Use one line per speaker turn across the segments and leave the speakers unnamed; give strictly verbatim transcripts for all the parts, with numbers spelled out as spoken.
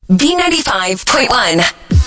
B ninety-five point one.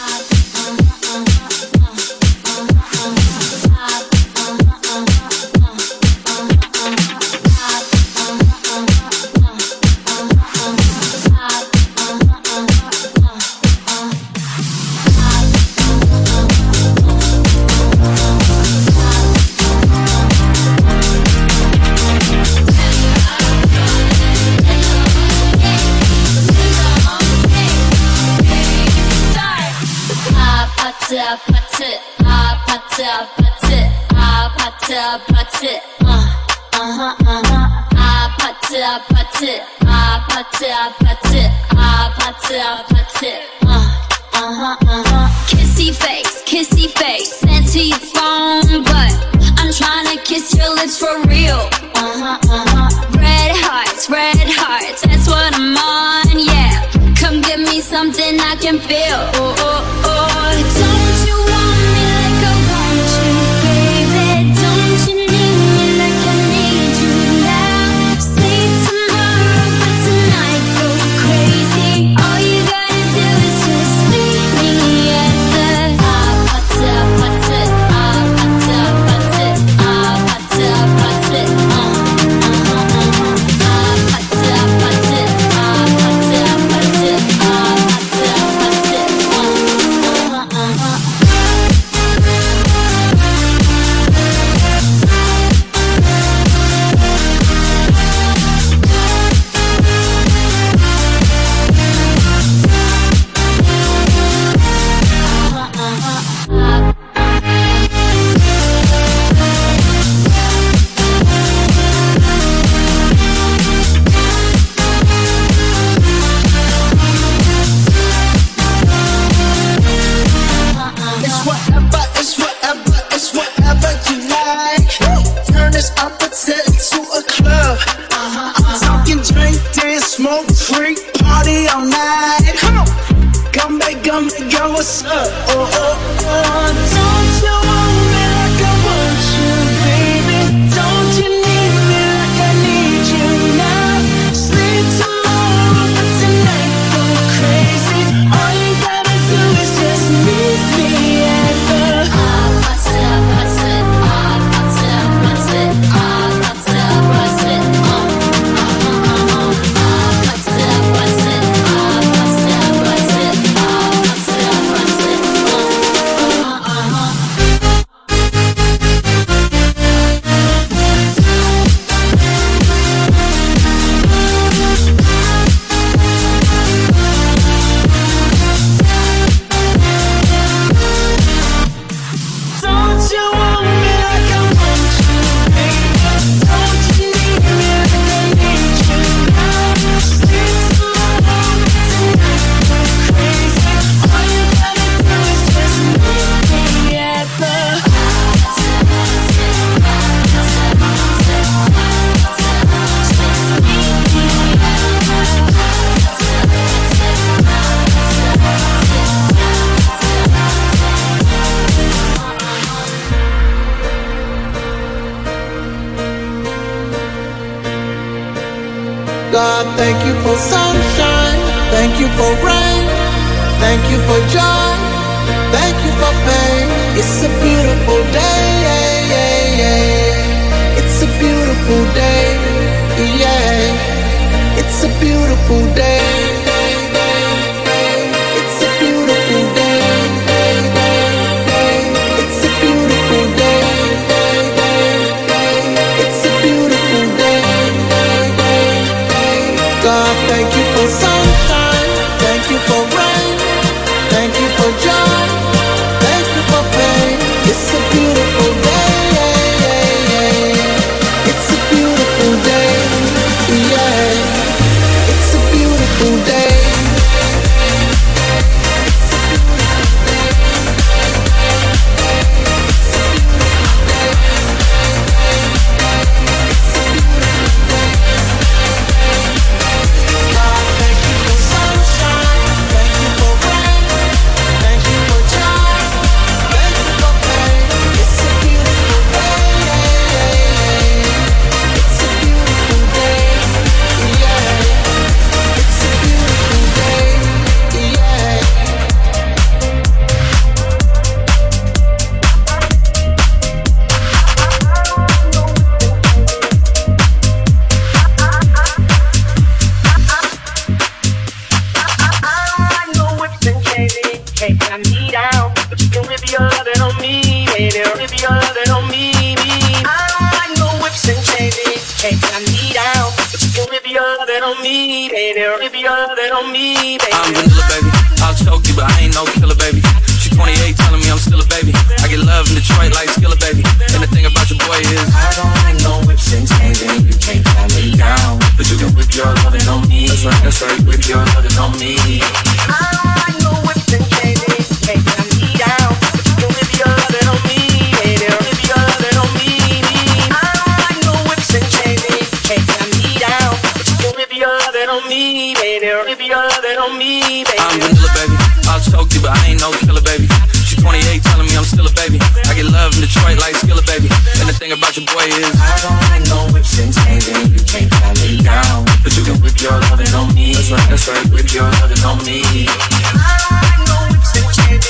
Kissy face, kissy face, sent to your phone, but I'm trying to kiss your lips for real. Uh-huh, uh-huh. Red hearts, red hearts, that's what I'm on, yeah. Come give me something I can feel. Oh, oh, oh. Don't you want me like I want you, baby? Don't you need me like I need you now? Sleep tomorrow, but tonight go crazy. All you gotta do is just meet me at the ah, pata, pata, ah, pata, pata, ah, pata, pata, uh, uh-huh, uh-huh, ah, pata, pata, ah, pata, pata, ah, pata, pata, uh, uh-huh, uh-huh.
It's whatever, it's whatever, it's whatever you like. Turn this opposite into a club. I'm talking drink, dance, smoke, freak, party all night. Come on, come back, come back, girl, what's up? Oh, oh, oh. Don't you want me like I want you, baby? Don't you need me like I need you now? Sleep tomorrow, but tonight go crazy. All you gotta do is just meet me at the
Ah, pata, pata, ah, pata, pata, ah, pata, pata, uh, uh-huh, uh-huh, ah, pata, pata, ah, pata, pata, ah, pata, pata, uh, uh-huh, uh-huh.
Don't you want me like I want you, baby? Don't you need me like I need you now? Sleep tomorrow, tonight go crazy. All you gotta do is just meet me at the
God, thank you for sunshine, thank you for rain, thank you for joy, thank you for pain. It's a beautiful day, yeah, yeah, yeah. It's a beautiful day, yeah. It's a beautiful day. It's a beautiful day. It's a beautiful day. It's a beautiful day. God, thank you for sunshine, thank you for rain, thank you for joy, thank you for pain. It's a beautiful day, yeah, yeah, yeah. It's a beautiful day, yeah. It's a beautiful
me, baby. If you're loving on me, baby.
I'm vanilla, baby. I'll choke you, but I ain't no killer, baby. She twenty-eight, telling me I'm still a baby. I get love in Detroit like Skilla, baby. And the thing about your boy is
I don't like no whips and chains, and you can't calm me down. But you can whip your loving on me. That's right, that's right, whip your loving on me. I don't like no whips and chains, and you can't calm me down. But you can whip your loving on me, baby. Whip your loving on me. I don't like no whips and chains, and you can't calm me down. But you can whip your loving on me, baby. Whip your loving on me, baby.
I'm vanilla, baby. I'll choke you, but I ain't no killer, baby. She twenty-eight, telling me I'm still a baby. I get love in Detroit like Skilla, baby. And the thing about your boy is
I don't like no whips and chains, and you can't calm me down. But you can whip your loving on me. That's right, that's right, whip your loving on me. I don't like no whips and chains.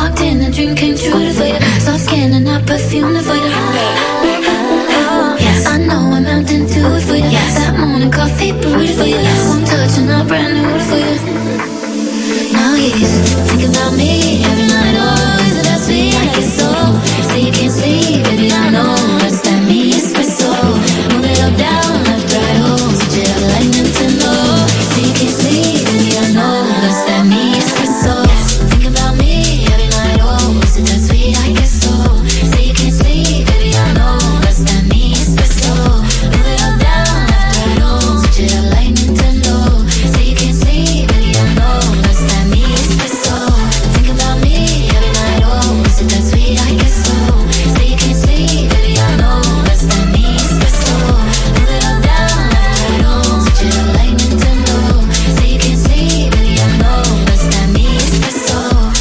walked in, a dream came true for you. Soft skin and I perfumed it for you. Yes, I know I'm Mountain Dew for you. Yes, that morning coffee brewed for you. One touch and I'm brand new for you. Now he's thinking about me every night. Oh, is it that sweet? I guess so. Say you can't sleep, baby, I know. That's that me espresso. Move it up, down, left, right, oh. Switch it up like Nintendo. Say you can't sleep, baby, I know. That's that me espresso. Think about me every night. Oh, is it that sweet? I guess so. Say you can't sleep, baby, I know. That's that me espresso. Move it up, down, left, right, oh. Switch it up like Nintendo. Say you can't sleep, baby, I know. That's that me espresso. Think about me every night. Oh, is it that sweet? I guess so. Say you can't sleep, baby, I know. That's that me espresso. Move it up, down, left, right, oh. Switch it up like Nintendo. Say you can't sleep, baby, I know. That's that me espresso.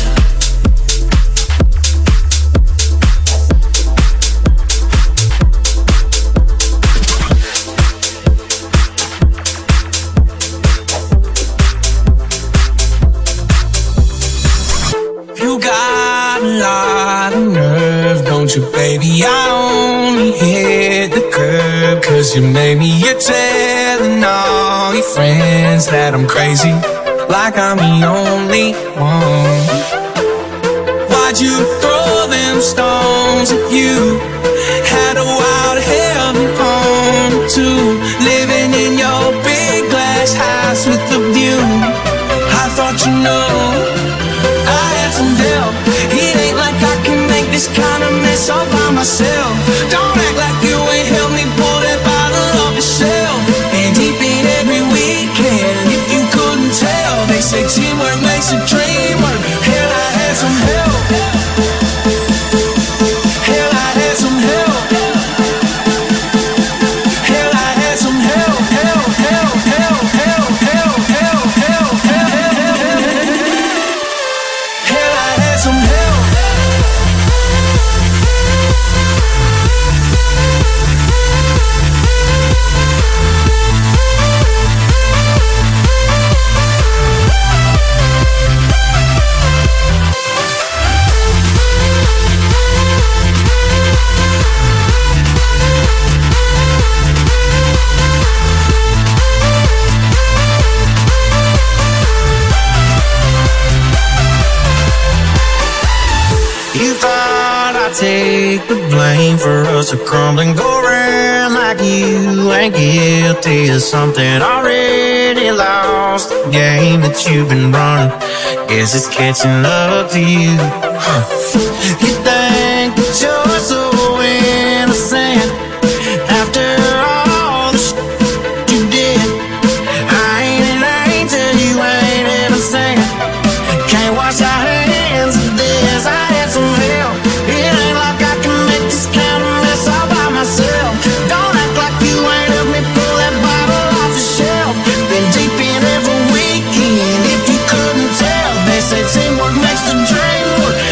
You got a lot of nerve, don't you, baby? I only hit the curb, cause you made me. You're telling all your friends that I'm crazy, like I'm the only one. Why'd you throw them stones at you? Had a wild hell home too, living in your big glass house with a view. I thought you know I had some help. It ain't like I can make this kind of mess all by myself. Don't act like you ain't helped me pull that bottle off the shelf. And deep in every weekend, if you couldn't tell, they say teamwork makes a dream work. Hell, I had some help. Hell, I had some help. Hell, I had some help. Help, help, help, help, help, help, help, help, help. Hell, I had some help.
You thought I'd take the blame for us to crumble and go around like you ain't guilty of something already lost. The game that you've been running, guess it's catching up to you. Huh. You think that you're so innocent after all the shit you did. I ain't an angel, you ain't innocent. Can't wash our hands of this. I had some help. It ain't like I can make this kind of mess all by myself. Don't act like you ain't helped me pull that bottle off the shelf. Been deep in every weekend, if you couldn't tell. They say teamwork makes the dream work.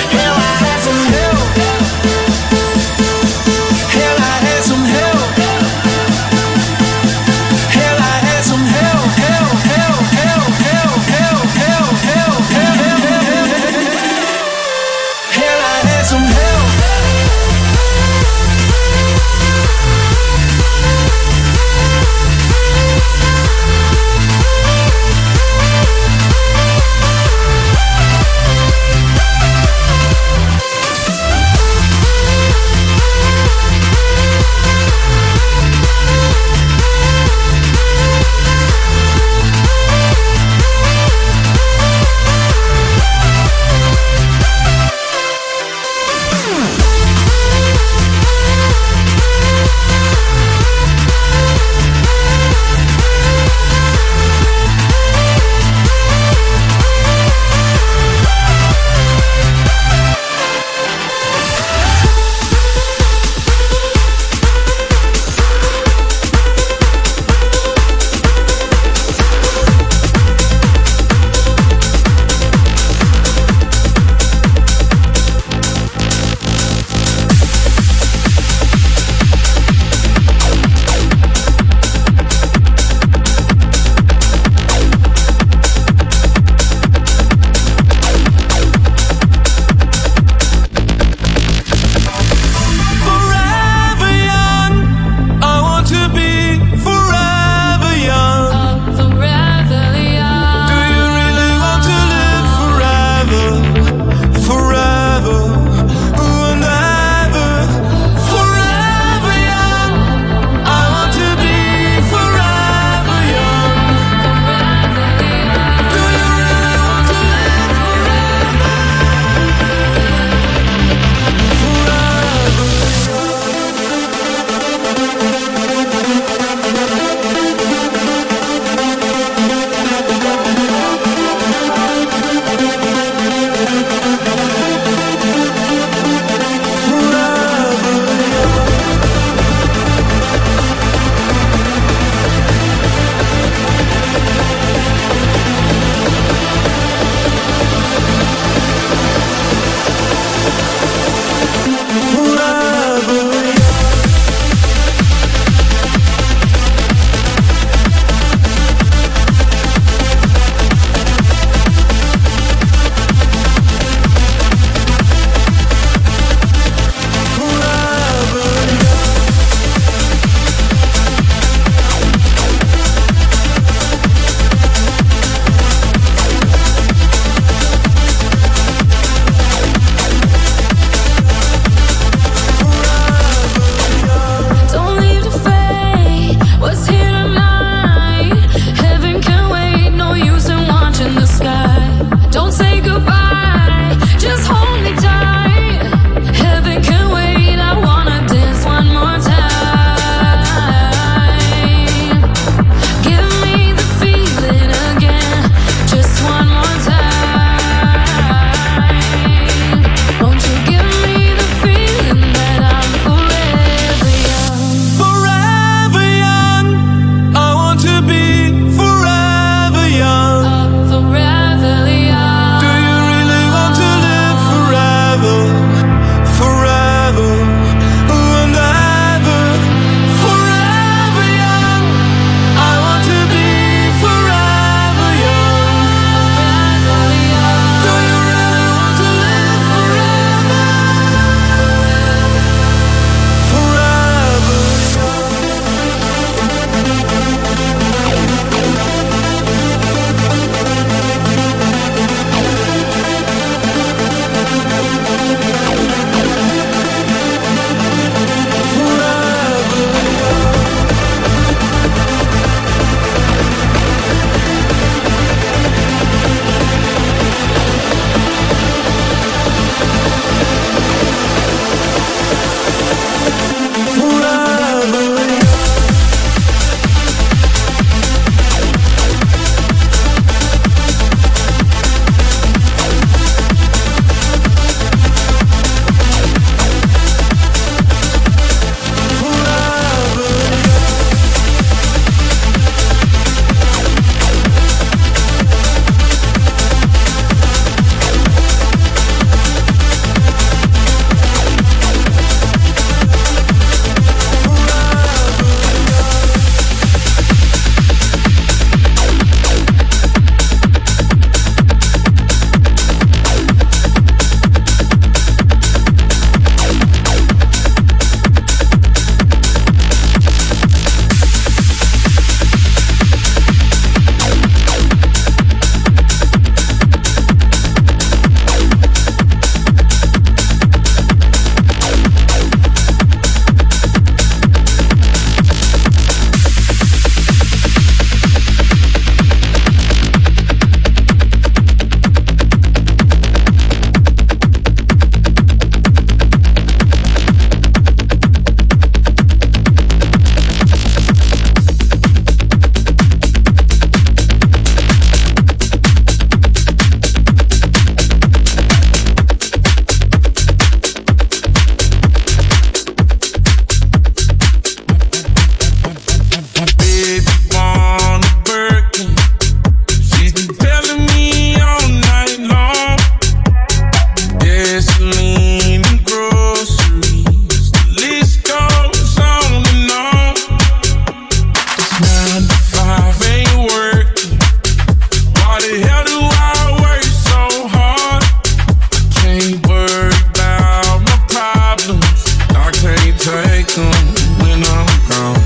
gasoline and groceries. The list goes on and on. It's nine to five, ain't working. Why the hell do I work so hard? I can't worry about my problems. I can't take them when I'm gone.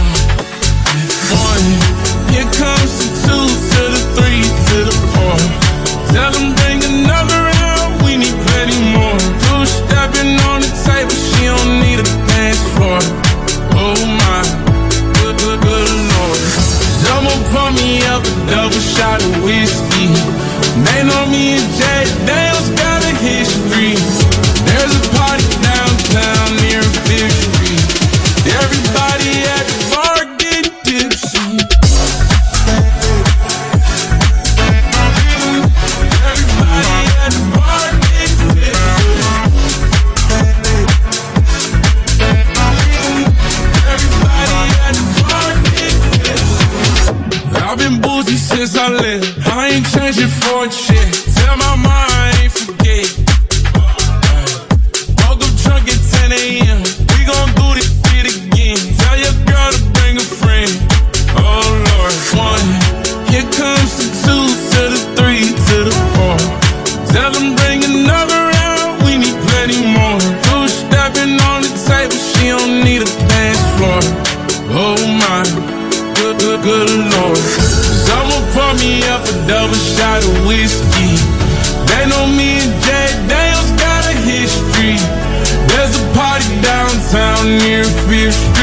One, here comes the two to the three to the four. Tell them bring another round, we need plenty more. Two stepping on the table, she don't need a dance floor. Oh my, good, good, good Lord. Someone pour me up a double shot of whiskey. They know me and Jay Dale's got a history. There's a party downtown near Fifth Street. Everybody at the bar getting tipsy. Everybody at the bar getting tipsy. Everybody at the bar getting tipsy. I've been boozy since I left. I ain't changing for a chick. Tell my mom I ain't forget. Woke up drunk at ten a.m. We gon' do this shit again. Tell your girl to bring a friend. Oh Lord, one. Here comes the two to the three to the four. Tell them bring another round. We need plenty more. Two stepping on the table. She don't need a dance floor. Oh my, good, good, good Lord. Someone pour me up a double shot of whiskey. They know me and Jay Dale's got a history. There's a party downtown near Fifth Street.